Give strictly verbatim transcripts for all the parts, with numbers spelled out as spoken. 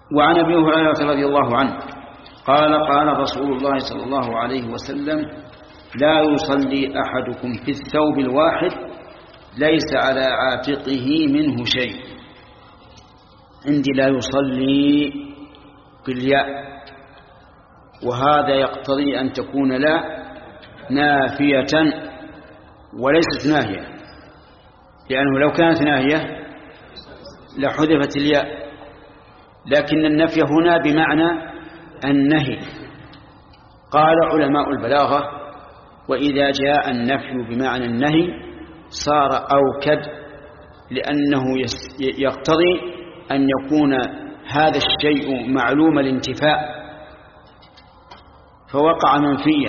وعن أبي هريرة رضي الله عنه قال قال رسول الله صلى الله عليه وسلم: لا يصلي أحدكم في الثوب الواحد ليس على عاتقه منه شيء. عندي لا يصلي بالياء، وهذا يقتضي أن تكون لا نافية وليست ناهية، لأنه لو كانت ناهية لحذفت الياء، لكن النفي هنا بمعنى النهي. قال علماء البلاغة: وإذا جاء النفي بمعنى النهي صار أوكد، لأنه يقتضي أن يكون هذا الشيء معلوم الانتفاء فوقع منفيا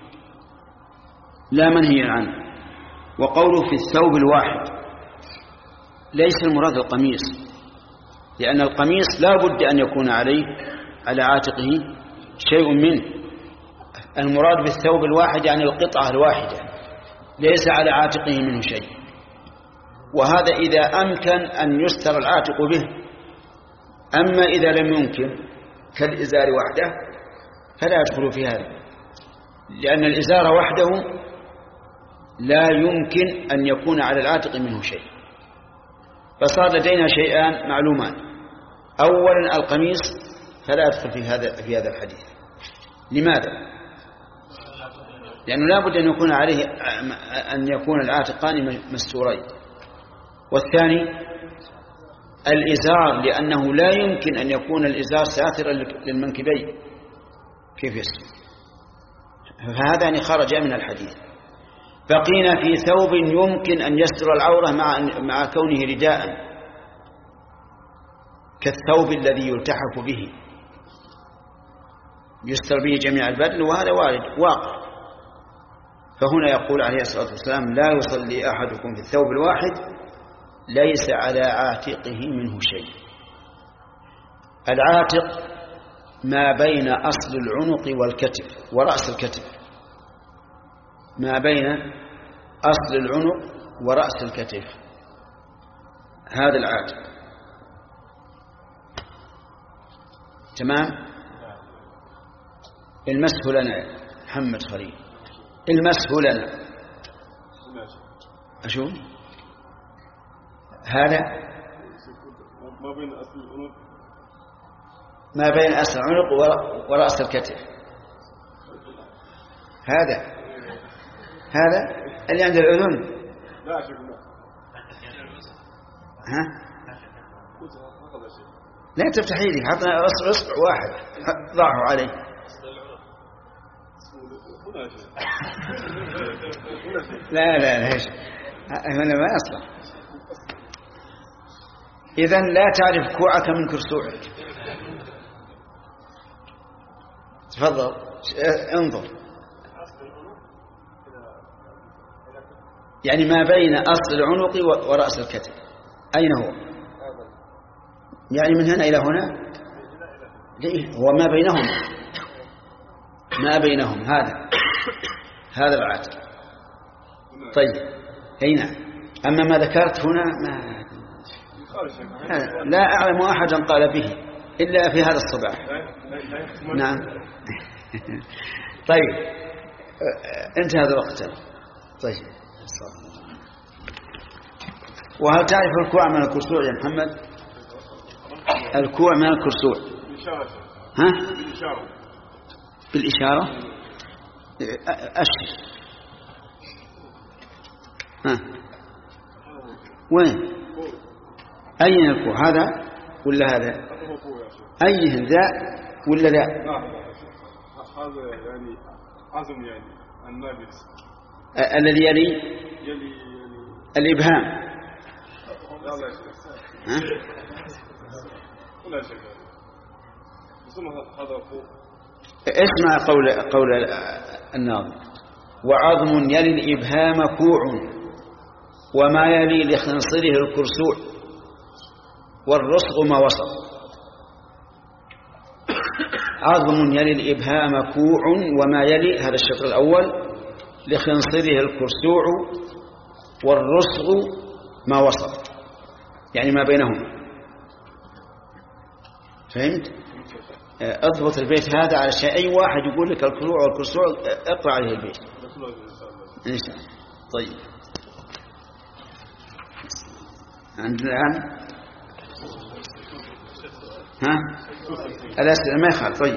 لا منهيا عنه. وقوله في الثوب الواحد ليس المراد القميص، لأن القميص لا بد أن يكون عليه على عاتقه شيء منه. المراد بالثوب الواحد يعني القطعة الواحدة ليس على عاتقه منه شيء، وهذا إذا أمكن أن يستر العاتق به. أما إذا لم يمكن كالإزار وحده فلا يدخل في هذا، لأن الإزار وحده لا يمكن أن يكون على العاتق منه شيء. فصار لدينا شيئان معلومان: أولا القميص فلا يدخل في هذا في هذا الحديث. لماذا؟ لأنه لا بد أن يكون عليه أن يكون العاتقان مستورين. والثاني الإزار، لأنه لا يمكن أن يكون الإزار ساترا للمنكبين، كيف يصير؟ فهذا خرج من الحديث. بقينا في ثوب يمكن أن يستر العورة مع مع كونه رداء، كالثوب الذي يلتحف به يستر به جميع البدن، وهذا وارد واقع. فهنا يقول عليه الصلاة والسلام: لا يصلي أحدكم في الثوب الواحد ليس على عاتقه منه شيء. العاتق ما بين أصل العنق والكتف ورأس الكتف، ما بين أصل العنق ورأس الكتف، هذا العاتق. تمام؟ المسح لنا محمد خليل، المسح لنا أشوف هذا ما بين أصل العنق ما بين أصل العنق ورأس الكتف. هذا هذا اللي عند الأذن. لا شيخ لا. ها؟ لا تفتحي لي، حطنا أصبع أصبع واحد ضعه عليه. لا لا لا ايش هنا ما أصلا. إذن لا تعرف كوعك من كرسوعك. تفضل انظر، يعني ما بين أصل العنق ورأس الكتف أين هو؟ يعني من هنا إلى هنا؟ ليه؟ هو ما بينهم، ما بينهم هذا هذا العاتق. طيب هنا. أما ما ذكرت هنا ما لا أعلم أحدا قال به إلا في هذا الصباح. نعم. طيب انتهى هذا الوقت. طيب وهل تعرف الكوع من الكرسوع يا محمد؟ الكوع من الكرسوع ها؟ بالإشارة أشر. ها وين؟ أين الكوع؟ هذا ولا هذا؟ أيه ذا ولا لا؟ هذا يعني عزم يعني النابلس الذي يلي يلي الإبهام. لا لا ها؟ ولا شيء. هذا فوق. اسمع قول قول الناظم: وعظم يلي الإبهام كوع وما يلي لخنصره الكرسوع والرسغ ما وسط. عظم يلي الإبهام كوع وما يلي، هذا الشطر الأول، لخنصره الكرسوع والرسغ ما وسط، يعني ما بينهم. فهمت؟ اضبط البيت هذا على شيء. أي واحد يقول لك الكروع والكسوع اقرأ عليه البيت إن شاء الله. طيب عندنا الآن ها الأسئلة ما يخالف. طيب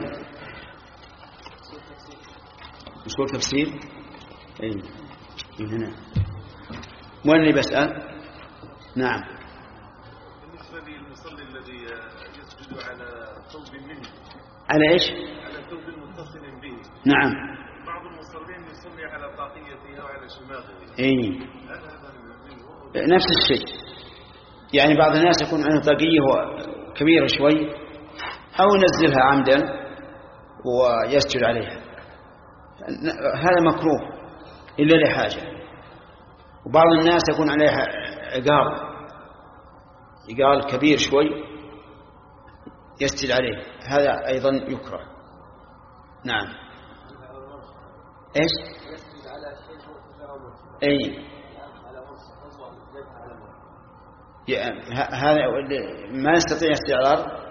مش هو تفسير؟ أي من هنا. وين اللي بسأل؟ نعم. بالنسبة للمصلي الذي يسجد على ثوب منه. على إيش؟ على ثوب متصل به. نعم. بعض المصلين يصلي على طاقيته أو على شماغه. أي نفس الشيء. يعني بعض الناس يكون عنده طاقية كبيرة شوي أو ينزلها عمدا ويسجد عليها، هذا مكروه إلا لحاجة. وبعض الناس يكون عليها عقال عقال كبير شوي يسجد عليه، هذا أيضا يكره. نعم. إيش؟ أي هذا ما يستطيع يسجد على الأرض.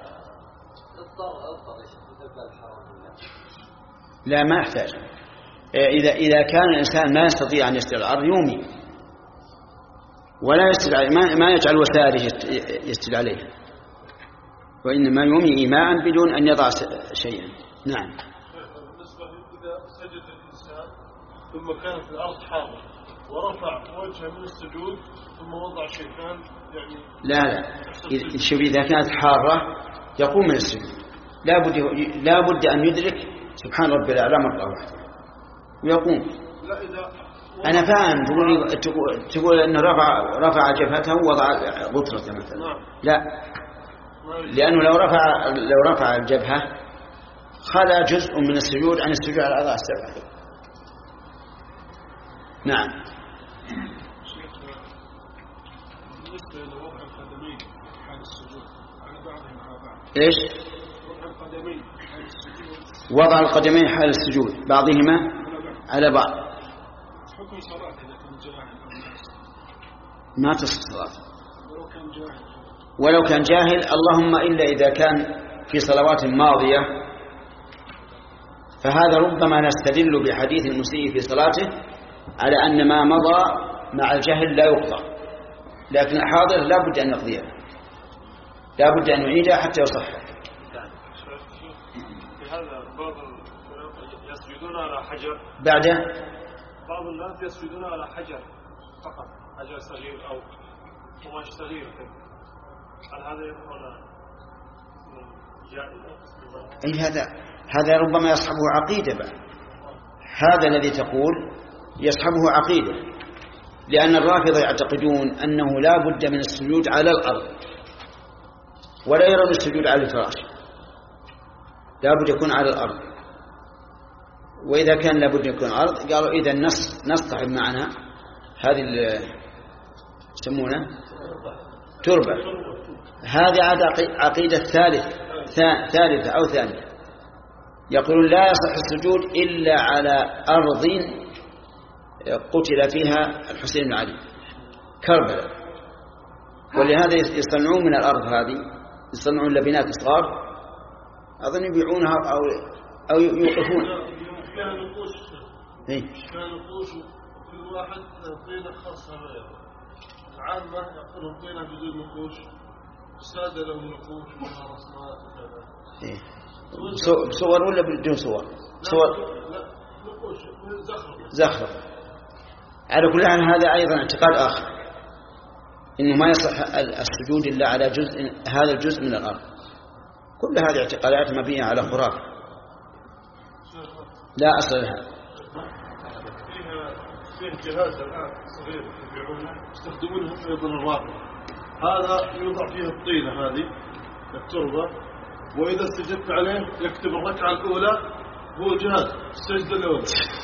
لا ما يحتاج. إذا إذا كان الإنسان ما يستطيع أن يسجد على الأرض يومي ولا يسجد عليه، ما ما يجعل وسائله يسجد عليه، وإنما يومي إيماء بدون أن يضع شيئا. نعم. بالنسبة إذا سجد الإنسان ثم كانت الأرض حارة ورفع وجهه من السجود ثم وضع شيئا يعني. لا لا شوف، إذا كانت حارة يقوم من السجود، لا بد لا بد أن يدرك سبحان ربي الأعلى مرة واحدة ويقوم. لا إذا أنا فاهم تقول تقول, تقول أنه رفع رفع جبهته ووضع غطرته مثلا. لا، لأنه لو رفع لو رفع الجبهة خلى جزء من السجود عن السجود على الأعضاء السبعة. نعم. بالنسبة لوضع القدمين حال السجود على بعضهم على بعض. إيش؟ وضع القدمين حال السجود. وضع القدمين حال السجود بعضهما على بعض. حكم صلاة إذا كان جاهل أو ناس. ما تصح صلاة. ولو كان جاهل. ولو كان جاهل، اللهم إلا إذا كان في صلوات ماضية، فهذا ربما نستدل بحديث المسيء في صلاته على أن ما مضى مع الجهل لا يقضى، لكن الحاضر لا بد أن يقضيها، لا بد أن يعيدها حتى يصح. في هذا بعض يسجدون على حجر. بعده بعض الناس يسجدون على حجر فقط، حجر صغير أو قماش صغير. هل هذا يكون جائز؟ أي هذا هذا ربما يصحبه عقيدة بقى. هذا الذي تقول يصحبه عقيدة، لأن الرافضة يعتقدون أنه لا بد من السجود على الأرض ولا يرون السجود على الفراش، لا بد يكون على الأرض. وإذا كان لا بد يكون على الأرض قالوا إذا نص نصطحب معنا هذه يسمونه تربة. هذه عقيدة ثالث ثالثة أو ثانية، يقولون لا يصح السجود إلا على أرض قتل فيها الحسين بن علي كربلاء، ولهذا يصنعون من الأرض هذه، يصنعون لبنات صغار أظن يبيعونها أو أو يوقفون. فيها نقوش. إيه؟ فيها نقوش وكل واحد طينة خاصة به. العامة يقولون طينة بدون نقوش، السادة لهم نقوش وها رسمات وكذا. إيه؟ بصور ولا بدون صور؟ صور. لا نقوش زخرفة. زخرفة. على كل حال هذا أيضا اعتقاد آخر، إنه ما يصح السجود إلا على جزء هذا الجزء من الأرض. كل هذه اعتقادات مبنية على خرافة لا أصل لها. فيها فيه جهاز الآن صغير يبيعونه يستخدمونه أيضا الرافضة. هذا يوضع فيه الطينة هذه التربة، وإذا استجدت عليه يكتب الركعة الأولى، هو جهاز السجدة الأولى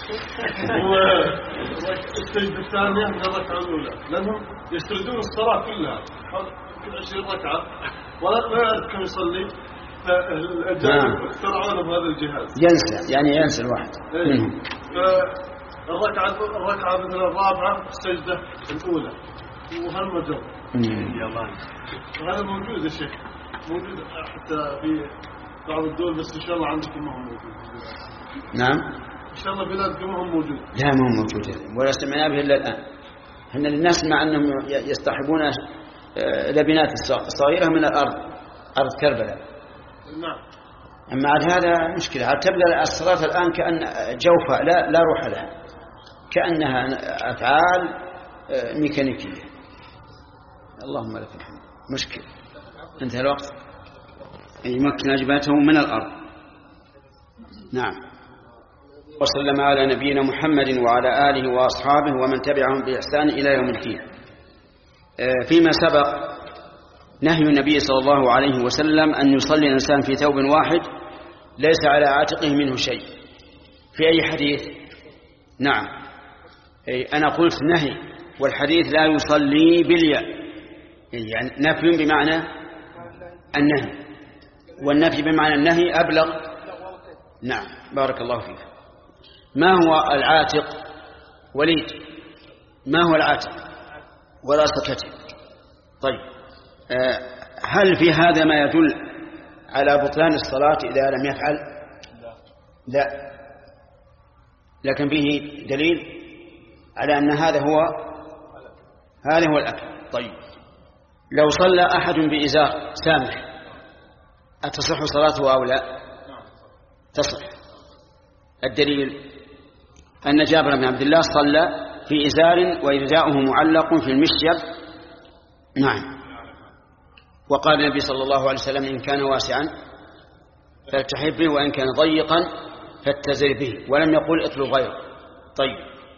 والسجدة الثانية من الركعة الأولى، لأنهم يستردون الصلاة كلها يمكن عشرين ركعة ولا يعرف كم يصلي، فالأجانب اخترعون بهذا الجهاز. ينسى يعني ينسى الواحد منهم. فالركعة الركعة مثل الرابعة السجدة الأولى وهالمجر. يلا وهذا موجود يا شيخ. موجود حتى في بعض الدول، بس إن شاء الله عندكم ما هو موجود. نعم إن شاء الله بلادكم ما هو موجود. لا ما هو موجود ولا سمعنا به إلا الآن. إحنا نسمع أنهم يصطحبون لبنات صغيرة من الأرض، أرض كربلاء. نعم. أما عاد هذا مشكلة، عاد تبدأ الصلاة الآن كأن جوفاء لا لا روح لها، كأنها أفعال ميكانيكية. اللهم لك الحمد. مشكلة. انتهى الوقت. يمكن أجباته من الأرض. نعم. وسلم على نبينا محمد وعلى آله وأصحابه ومن تبعهم بإحسان إلى يوم الدين. فيما سبق نهي النبي صلى الله عليه وسلم أن يصلي الإنسان في ثوب واحد ليس على عاتقه منه شيء. في أي حديث؟ نعم أي أنا قلت نهي، والحديث لا يصلي بالياء، يعني نفي بمعنى النهي، والنفي بمعنى النهي أبلغ. نعم بارك الله فيك. ما هو العاتق؟ وليد ما هو العاتق؟ ولا سكت. طيب هل في هذا ما يدل على بطلان الصلاة إذا لم يفعل؟ لا، لكن به دليل على أن هذا هو هذا هو الأكل. طيب لو صلى أحد بإزار سامح أتصح صلاته أو لا؟ تصح. الدليل أن جابر بن عبد الله صلى في إزار وإرداؤه معلق في المشيب. نعم. وقال النبي صلى الله عليه وسلم إن كان واسعا فالتحف به وإن كان ضيقا فاتزر به، ولم يقل اطلب غيره. طيب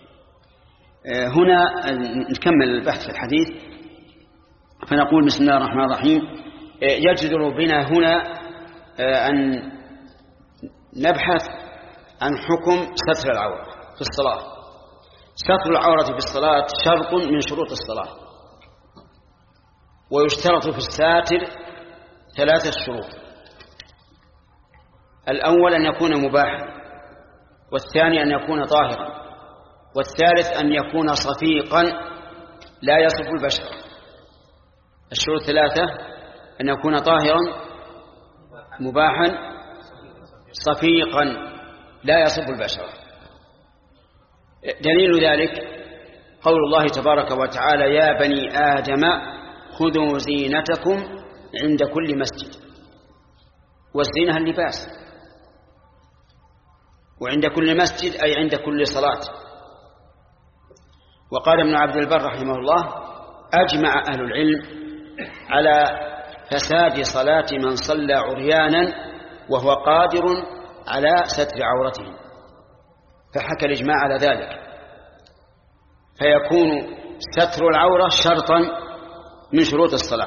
هنا نكمل البحث في الحديث، فنقول بسم الله الرحمن الرحيم. يجدر بنا هنا أن نبحث عن حكم ستر العورة في الصلاة. ستر العورة في الصلاة شرط من شروط الصلاة، ويشترط في الساتر ثلاثة شروط. الأول أن يكون مباحا، والثاني أن يكون طاهرا، والثالث أن يكون صفيقا لا يصف البشرة. الشروط ثلاثة: أن يكون طاهرا، مباحا، صفيقا لا يصف البشرة. دليل ذلك قول الله تبارك وتعالى: يا بني آدم خذوا زينتكم عند كل مسجد. والزينة اللباس، وعند كل مسجد أي عند كل صلاة. وقال ابن عبد البر رحمه الله: أجمع أهل العلم على فساد صلاة من صلى عريانا وهو قادر على ستر عورته، فحكى الإجماع على ذلك، فيكون ستر العورة شرطا من شروط الصلاة.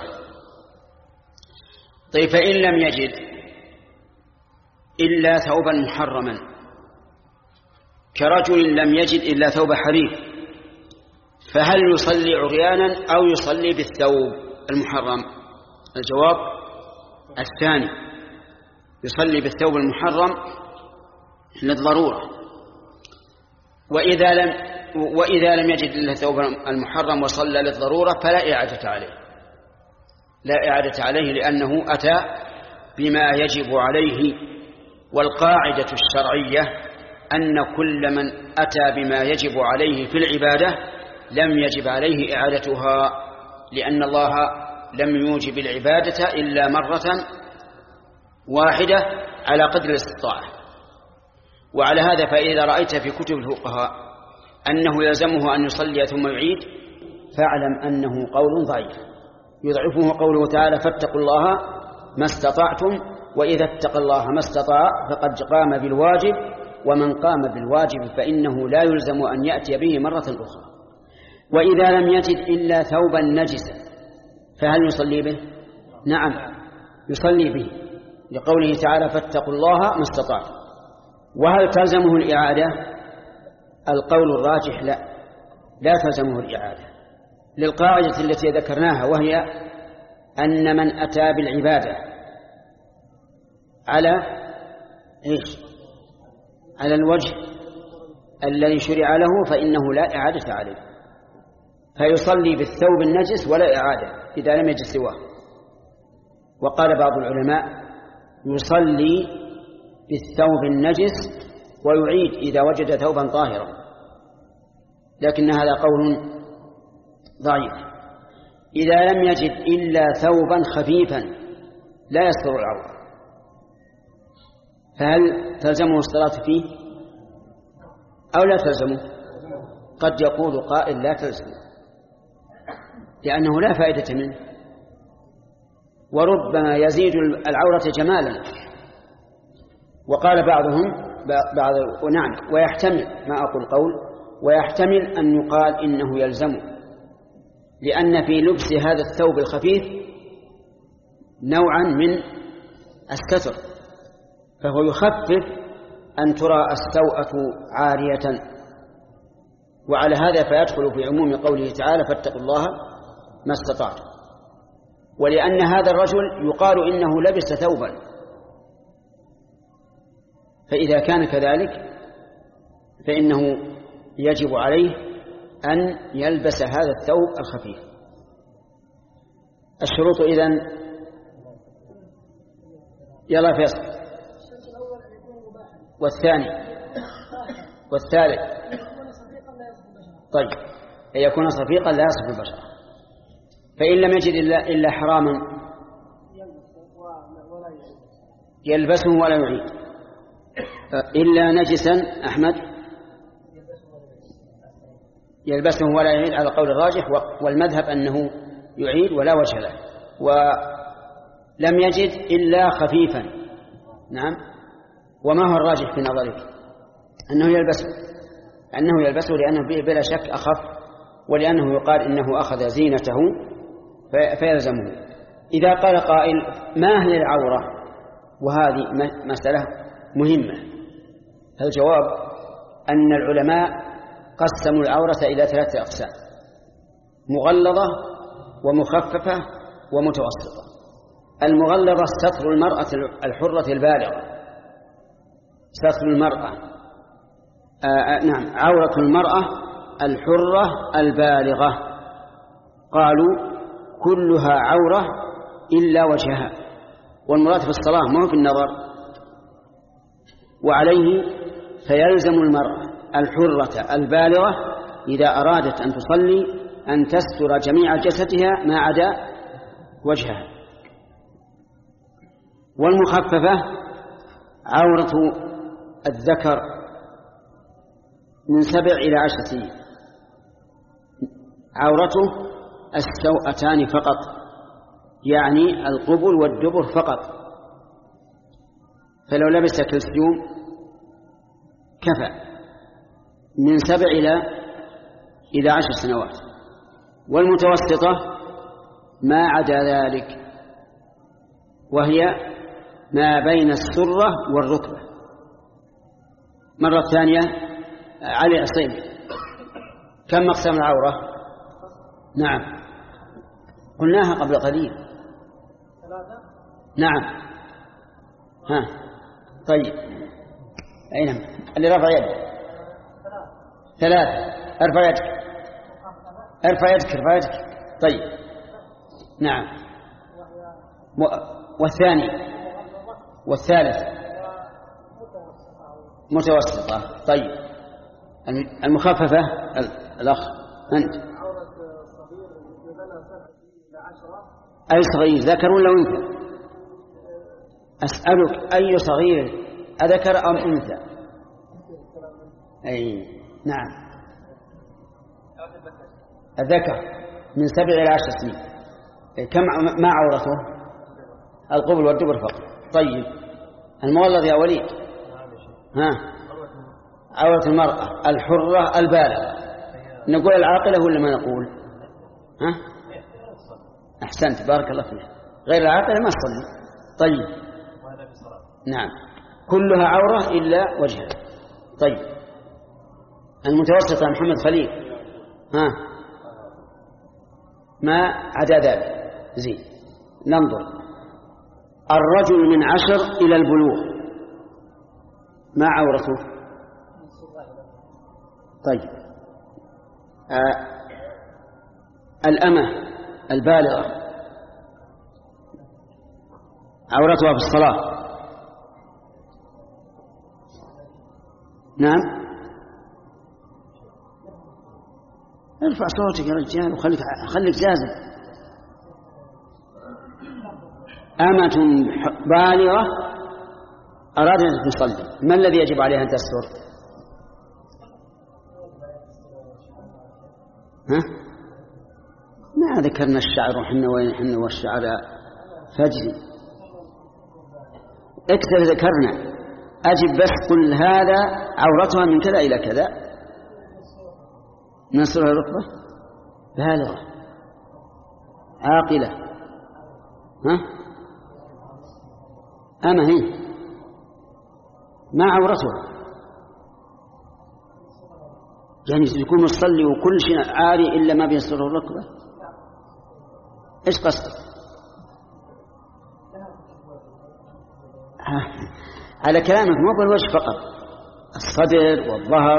طيب فإن لم يجد إلا ثوبا محرما، كرجل لم يجد إلا ثوب حرير، فهل يصلي عريانا أو يصلي بالثوب المحرم؟ الجواب الثاني، يصلي بالثوب المحرم للضرورة. وإذا لم وإذا لم يجد إلا الثوب المحرم وصلى للضرورة فلا إعادة عليه، لا إعادة عليه لأنه أتى بما يجب عليه. والقاعدة الشرعية أن كل من أتى بما يجب عليه في العبادة لم يجب عليه إعادتها، لأن الله لم يوجب العبادة إلا مرة واحدة على قدر الاستطاعة. وعلى هذا فإذا رأيت في كتب الفقهاء أنه يلزمه أن يصلي ثم يعيد، فاعلم أنه قول ضعيف يضعفه قوله تعالى: فاتقوا الله ما استطعتم، وإذا اتقى الله ما استطاع فقد قام بالواجب، ومن قام بالواجب فإنه لا يلزم أن يأتي به مرة أخرى. وإذا لم يجد إلا ثوبا نجسا فهل يصلي به؟ نعم يصلي به، لقوله تعالى: فاتقوا الله ما استطعتم. وهل تلزمه الإعادة؟ القول الراجح لا، لا تلزمه الإعادة، للقاعدة التي ذكرناها، وهي أن من أتى بالعبادة على إيش؟ على الوجه الذي شرع له فإنه لا إعادة عليه، فيصلي بالثوب النجس ولا إعادة إذا لم يجد سواه. وقال بعض العلماء يصلي بالثوب النجس ويعيد إذا وجد ثوبا طاهرا، لكن هذا قول ضعيف. إذا لم يجد إلا ثوبا خفيفا لا يستر العورة فهل تلزمه الصلاة فيه أو لا تلزمه؟ قد يقول قائل لا تلزمه لأنه لا فائدة منه، وربما يزيد العورة جمالا. وقال بعضهم بعض ونعم ويحتمل ما أقول قول ويحتمل أن يقال إنه يلزمه، لأن في لبس هذا الثوب الخفيف نوعا من الستر، فهو يخفف أن ترى السوءة عارية، وعلى هذا فيدخل في عموم قوله تعالى فاتقوا الله ما استطعتم. ولأن هذا الرجل يقال إنه لبس ثوبا، فإذا كان كذلك فإنه يجب عليه أن يلبس هذا الثوب الخفيف. الشروط إذن يلا فيصل. والثاني والثالث طيب أن يكون صفيقا لا يصف البشرة، فإن لم يجد إلا, إلا حراما يلبسه ولا يعيد، إلا نجسا أحمد يلبسه ولا يعيد على قول الراجح، والمذهب أنه يعيد ولا وجه له. ولم يجد إلا خفيفا، نعم. وما هو الراجح في نظرك؟ أنه يلبسه أنه يلبسه لأنه بلا شك أخف، ولأنه يقال إنه أخذ زينته فيلزمه. إذا قال قائل ما هي العورة؟ وهذه مسألة مهمة. الجواب أن العلماء قسموا العورة إلى ثلاثة أقسام: مغلظة ومخففة ومتوسطة. المغلظة ستر المرأة الحرة البالغة، ستر المرأة آه نعم عورة المرأة الحرة البالغة، قالوا كلها عورة إلا وجهها، والمراد في الصلاة ما هو في النظر. وعليه فيلزم المرأة الحرة البالغة إذا أرادت أن تصلي أن تستر جميع جسدها ما عدا وجهها. والمخففة عورة الذكر من سبع إلى عشر سنين، عورته السوأتان فقط، يعني القبل والدبر فقط، فلو لبس كلسيوم كفى من سبع إلى إلى عشر سنوات. والمتوسطة ما عدا ذلك، وهي ما بين السرة والركبة. مرة ثانية علي عصيم، كم مقسم العورة؟ نعم قلناها قبل قليل. نعم ها طيب أين اللي رفع يده؟ ثلاثة. ارفع يدك ارفع يدك ارفع يدك طيب نعم. والثاني والثالث متوسطة. طيب المخففة الأخ أنت أي صغير ذكر ولا أنثى؟ أسألك أي صغير أذكر أم أنثى؟ أي نعم الذكر من سبع إلى عشر سنين. كم ما عورته؟ القبل والدبر فقط. طيب المغلظ يا وليد ها عورة المرأة الحرة البالغة، نقول العاقلة ولا ما نقول؟ ها أحسنت بارك الله فيك. غير العاقلة ما تصلي. طيب نعم كلها عورة إلا وجهها. طيب المتوسطة محمد خليل ها ما عدا ذلك. زين ننظر. الرجل من عشر إلى البلوغ ما عورته؟ طيب آه الأمة البالغة عورتها في الصلاة. نعم. ارفع صوتك يا رجال وخليك خليك جازم. أمة بالغة أرادت أن تصلي، ما الذي يجب عليها أن تستر؟ ها؟ ما ذكرنا الشعر وحنا وين حنا والشعر فجري. اكثر ذكرنا. أجب بس قل هذا عورتها من كذا إلى كذا. نصرها ركبة بالغة عاقلة. ها؟ أما هي ما عورتها يعني يكون مصلي وكل شيء عاري إلا ما بيستره الركبة. إيش قصدك؟ على كلامك مو بالوجه فقط، الصدر والظهر.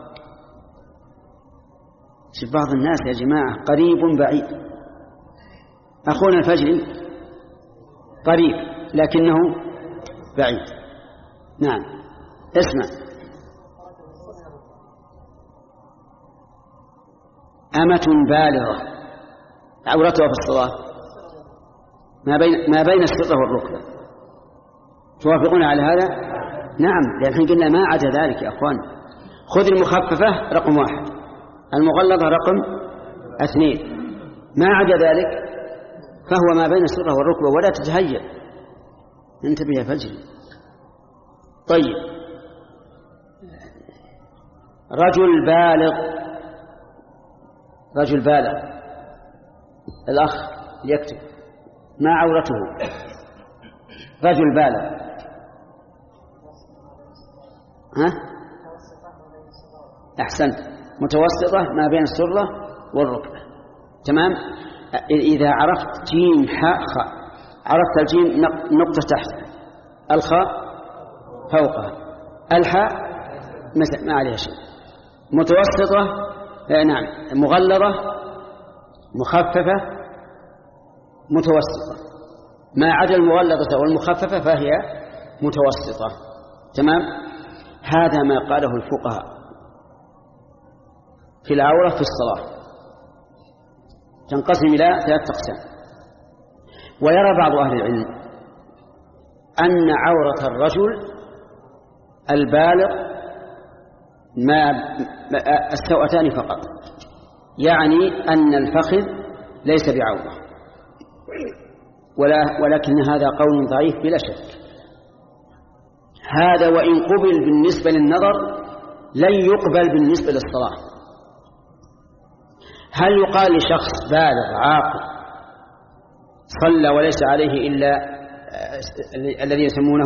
شوف بعض الناس يا جماعة قريب بعيد. أخونا الفجري قريب لكنه بعيد. نعم اسمع. أمة بالغة عورتها في الصلاة ما بين ما بين السرة والركبة. توافقون على هذا؟ نعم. لكن قلنا ما عدا ذلك يا أخوان. خذ المخففة رقم واحد، المغلظة رقم اثنين، ما عدا ذلك فهو ما بين السرة والركبة. ولا تتهيأ، انتبه يا فجر. طيب، رجل بالغ رجل بالغ الأخ يكتب ما عورته. رجل بالغ ها؟ أحسنت، متوسطة ما بين السرة والركبة. تمام. إذا عرفت جيم حاء خاء، عرفت الجيم نقطة تحت، الخاء فوقها، الحاء مثل ما عليها شيء، متوسطة نعم، مغلظة مخففة متوسطة، ما عدا المغلظة والمخففة فهي متوسطة. تمام. هذا ما قاله الفقهاء في العورة في الصلاة. تنقسم إلى ثلاث أقسام. ويرى بعض أهل العلم أن عورة الرجل البالغ ما السوأتان فقط، يعني أن الفخذ ليس بعورة، ولا ولكن هذا قول ضعيف بلا شك. هذا وإن قبل بالنسبة للنظر لن يقبل بالنسبة للصلاة. هل يقال لشخص بالغ عاقل صلى وليس عليه إلا الذي يسمونه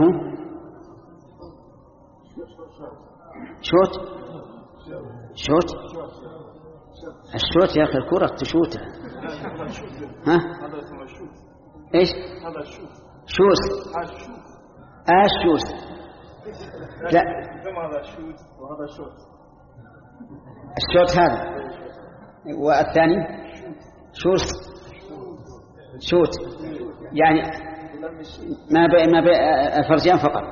شوت شوت الشوت يا أخي الكرة تشوتها. ها إيش هذا شوت شوس آه شوس لا هذا شوت وهذا شوت. الشوت هذا والثاني شوس شوت يعني ما بي ما بي الفرجان فقط.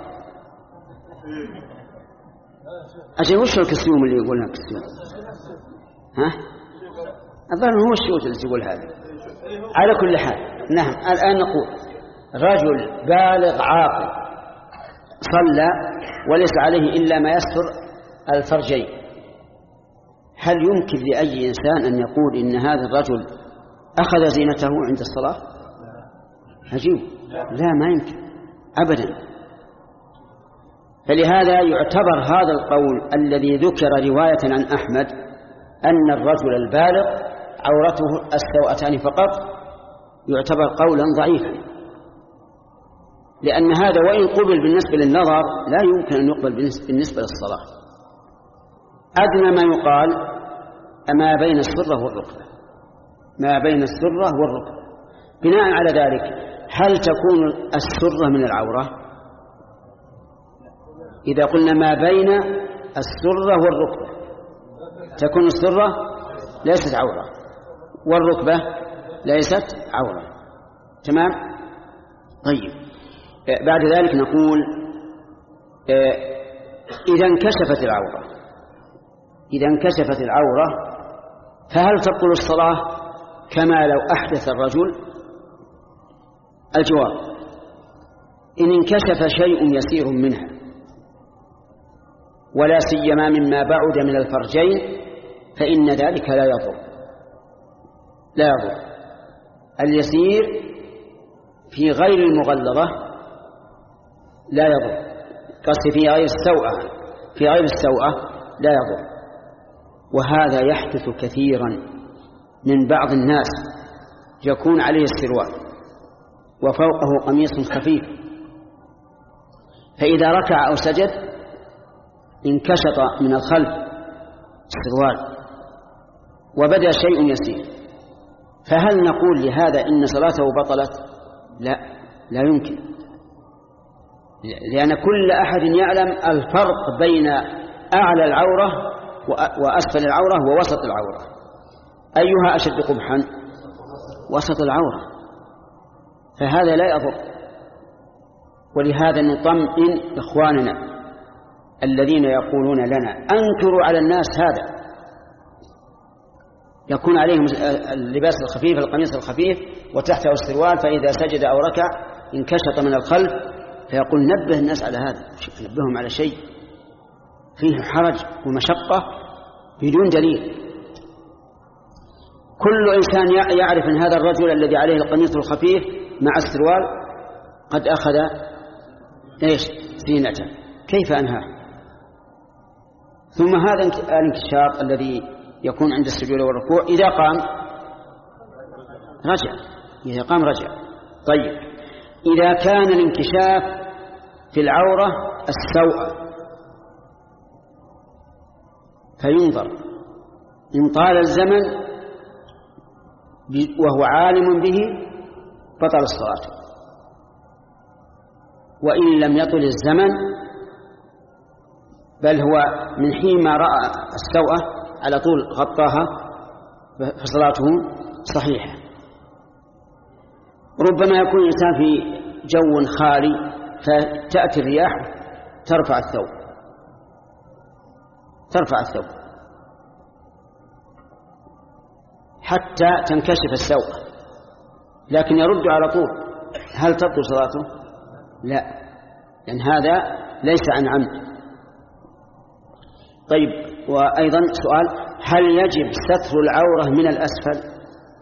أجل وش الكسيوم اللي يقولها كسيوم؟ ها الظاهر هو الشوت اللي يقول هذا. على كل حال نعم. الآن نقول رجل بالغ عاقل صلى وليس عليه إلا ما يستر الفرجين، هل يمكن لأي إنسان أن يقول إن هذا الرجل أخذ زينته عند الصلاة؟ عجيب. لا ما يمكن أبدا. فلهذا يعتبر هذا القول الذي ذكر رواية عن أحمد أن الرجل البالغ عورته السوأتان فقط يعتبر قولا ضعيفا، لأن هذا وإن قبل بالنسبة للنظر لا يمكن أن يقبل بالنسبة للصلاة. أدنى ما يقال ما بين السرة والركبة، ما بين السرة والركبة. بناء على ذلك هل تكون السرة من العورة؟ إذا قلنا ما بين السرة والركبة تكون السرة ليست عورة والركبة ليست عورة. تمام. طيب، بعد ذلك نقول إذا انكشفت العورة إذا انكشفت العورة فهل تبطل الصلاة كما لو أحدث الرجل؟ الجواب: إن انكشف شيء يسير منها ولا سيما مما بعد من الفرجين فإن ذلك لا يضر لا يضر اليسير في غير المغلظة لا يضر، قصدي في غير السوءة في غير السوءة لا يضر. وهذا يحدث كثيرا من بعض الناس يكون عليه السروال وفوقه قميص خفيف، فإذا ركع أو سجد انكشط من الخلف السروال وبدأ شيء يسير، فهل نقول لهذا إن صلاته بطلت؟ لا لا يمكن، لأن كل أحد يعلم الفرق بين أعلى العورة وأسفل العورة ووسط العورة، أيها أشد قبحا؟ وسط العورة، فهذا لا يضر. ولهذا نطمئن إخواننا الذين يقولون لنا أنكروا على الناس هذا، يكون عليهم اللباس الخفيف القميص الخفيف وتحته السروال، فإذا سجد أو ركع انكشط من الخلف، فيقول نبه الناس على هذا، نبههم على شيء فيه حرج ومشقة بدون دليل. كل إنسان يعرف أن هذا الرجل الذي عليه القميص الخفيف مع السروال قد أخذ إيش زينته، كيف أنهاه؟ ثم هذا الانكشاف الذي يكون عند السجود والركوع إذا قام رجع إذا قام رجع طيب، إذا كان الانكشاف في العورة السوء فينظر إن طال الزمن وهو عالم به بطل الصلاة، وإن لم يطل الزمن بل هو من حين ما رأى السوءة على طول غطاها فصلاته صحيحة. ربما يكون الإنسان في جو خالي فتأتي الرياح ترفع الثوب ترفع الثوب حتى تنكشف السوء، لكن يرد على طول، هل تبطل صلاته؟ لا، لأن هذا ليس عن عمد. طيب، وأيضا سؤال: هل يجب ستر العورة من الأسفل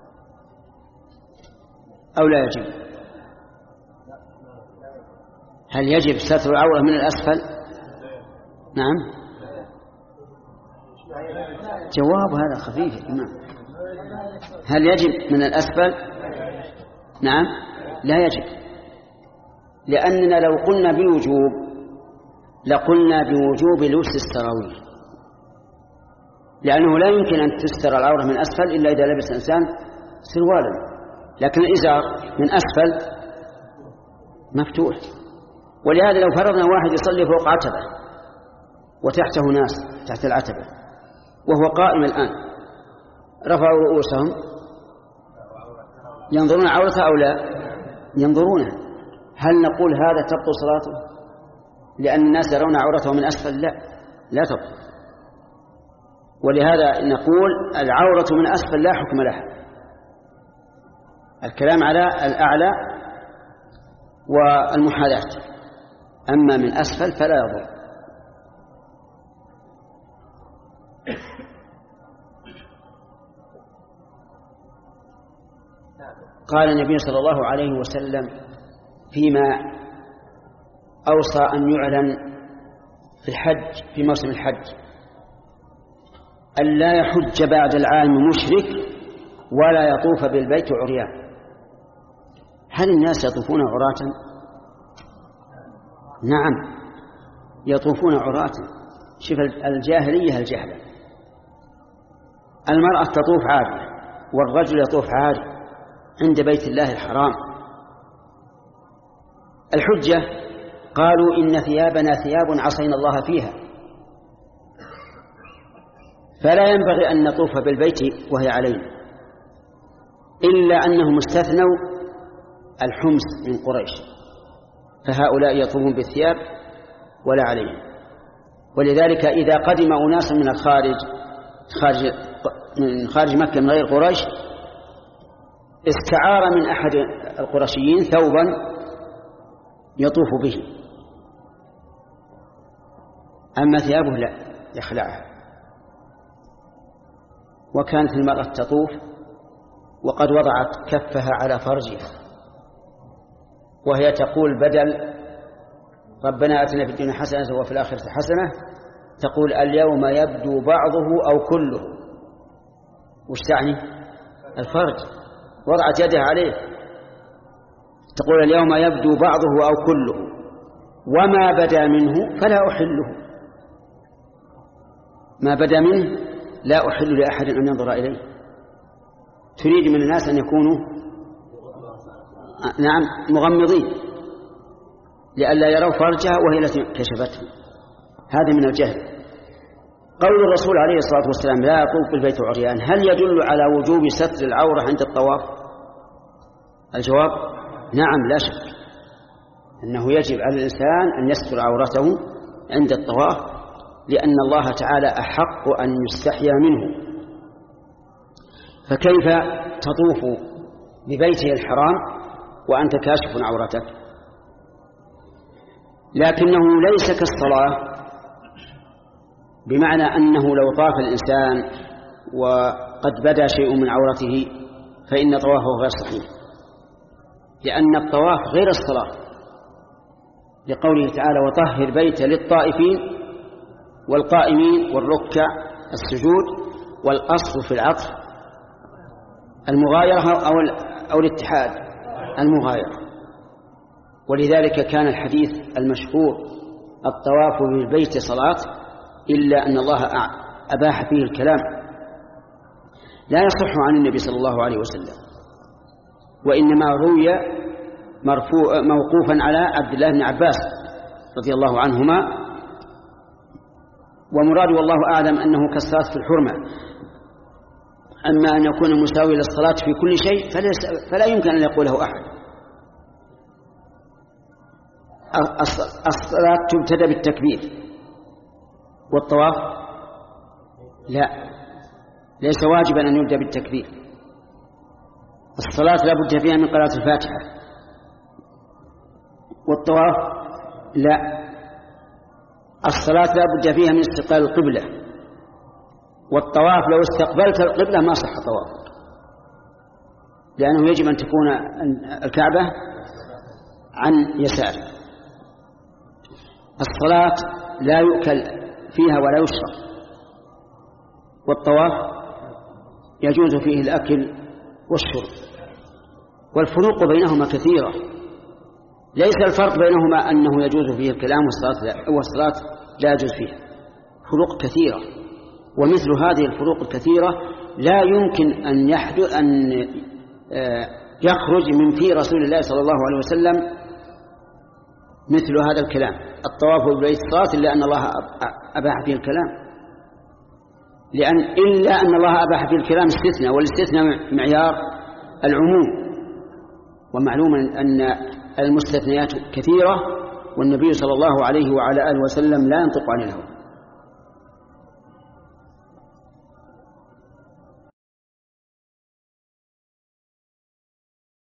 أو لا يجب؟ هل يجب ستر العورة من الأسفل؟ نعم، جواب هذا خفيف يا جماعة. هل يجب من الأسفل؟ نعم، لا يجب، لأننا لو قلنا بالوجوب لقلنا بوجوب لبس السراويل، لأنه لا يمكن أن تستر العورة من أسفل إلا إذا لبس الإنسان سروالا، لكن الإزار من أسفل مفتوح. ولهذا لو فرضنا واحد يصلي فوق عتبة وتحته ناس تحت العتبة وهو قائم الآن، رفعوا رؤوسهم ينظرون عورته أو لا ينظرونه، هل نقول هذا تبطل صلاته لأن الناس يرون عورته من أسفل؟ لا لا تبطل. ولهذا نقول العورة من أسفل لا حكم لها، الكلام على الأعلى والمحاذاة، أما من أسفل فلا يضر. قال النبي صلى الله عليه وسلم فيما أوصى أن يعلن في الحج في موسم الحج: أن لا يحج بعد العام مشرك ولا يطوف بالبيت عريان. هل الناس يطوفون عراة؟ نعم، يطوفون عراة. شوف الجاهلية الجهلة، المرأة تطوف عارية والرجل يطوف عاري عند بيت الله الحرام. الحجة قالوا إن ثيابنا ثياب عصينا الله فيها، فلا ينبغي أن نطوف بالبيت وهي علينا، إلا أنهم استثنوا الحمص من قريش، فهؤلاء يطوفون بالثياب ولا عليهم. ولذلك إذا قدم أناس من الخارج خارج من خارج مكة من غير قريش استعار من أحد القرشيين ثوبا يطوف به، أما ثيابه لا يخلعها. وكانت المرأة تطوف وقد وضعت كفها على فرجها وهي تقول بدل ربنا آتنا في الدنيا حسنة وفي الآخرة حسنة تقول اليوم يبدو بعضه أو كله. وش تعني؟ الفرج، وضعت يدها عليه تقول اليوم يبدو بعضه أو كله وما بدا منه فلا أحله، ما بدا منه لا أحل لأحد أن ينظر إليه. تريد من الناس أن يكونوا نعم مغمضين لئلا يروا فرجها وهي التي كشفته، هذا من الجهل. قول الرسول عليه الصلاة والسلام لا يطوف بالبيت عريان هل يدل على وجوب ستر العورة عند الطواف؟ الجواب نعم لا شك أنه يجب على الإنسان أن يستر عورته عند الطواف، لأن الله تعالى أحق أن يستحيا منه. فكيف تطوف ببيته الحرام وأنت كاشف عورتك؟ لكنه ليس كالصلاة، بمعنى أنه لو طاف الإنسان وقد بدا شيء من عورته فإن طوافه غير صحيح، لأن الطواف غير الصلاة، لقوله تعالى وطهر بيت للطائفين والقائمين والركع السجود. والأصل في العطف المغايرة أو, أو الاتحاد المغايرة. ولذلك كان الحديث المشهور الطواف بالبيت صلاة إلا أن الله أباح فيه الكلام، لا يصح عن النبي صلى الله عليه وسلم، وإنما روي مرفوع موقوفا على عبد الله بن عباس رضي الله عنهما. ومراد والله أعلم أنه كالصلاة في الحرمة، أما أن يكون مساوي للصلاة في كل شيء فلا يمكن أن يقوله أحد. الصلاة تبتدأ بالتكبير والطواف لا، ليس واجبا أن يبدأ بالتكبير. الصلاة لا بد فيها من قراءة الفاتحة، والطواف لا، الصلاة لا بد فيها من استقبال القبلة، والطواف لو استقبلت القبلة ما صح طوافك، لأنه يجب أن تكون الكعبة عن يسارك. الصلاة لا يؤكل فيها ولا يشرب، والطواف يجوز فيه الأكل والشرب. والفروق بينهما كثيرة، ليس الفرق بينهما أنه يجوز فيه الكلام والصلاة لا, والصلاة لا يجوز فيها، فروق كثيرة. ومثل هذه الفروق الكثيرة لا يمكن أن يحدث أن يخرج من في رسول الله صلى الله عليه وسلم مثل هذا الكلام الطواف بالبيت صلاة إلا أن الله أباح فيه الكلام، لأن إلا أن الله أباح فيه الكلام استثناء، والاستثناء معيار العموم، ومعلوم أن المستثنيات كثيرة، والنبي صلى الله عليه وعلى آله وسلم لا ينطق عن الهوى.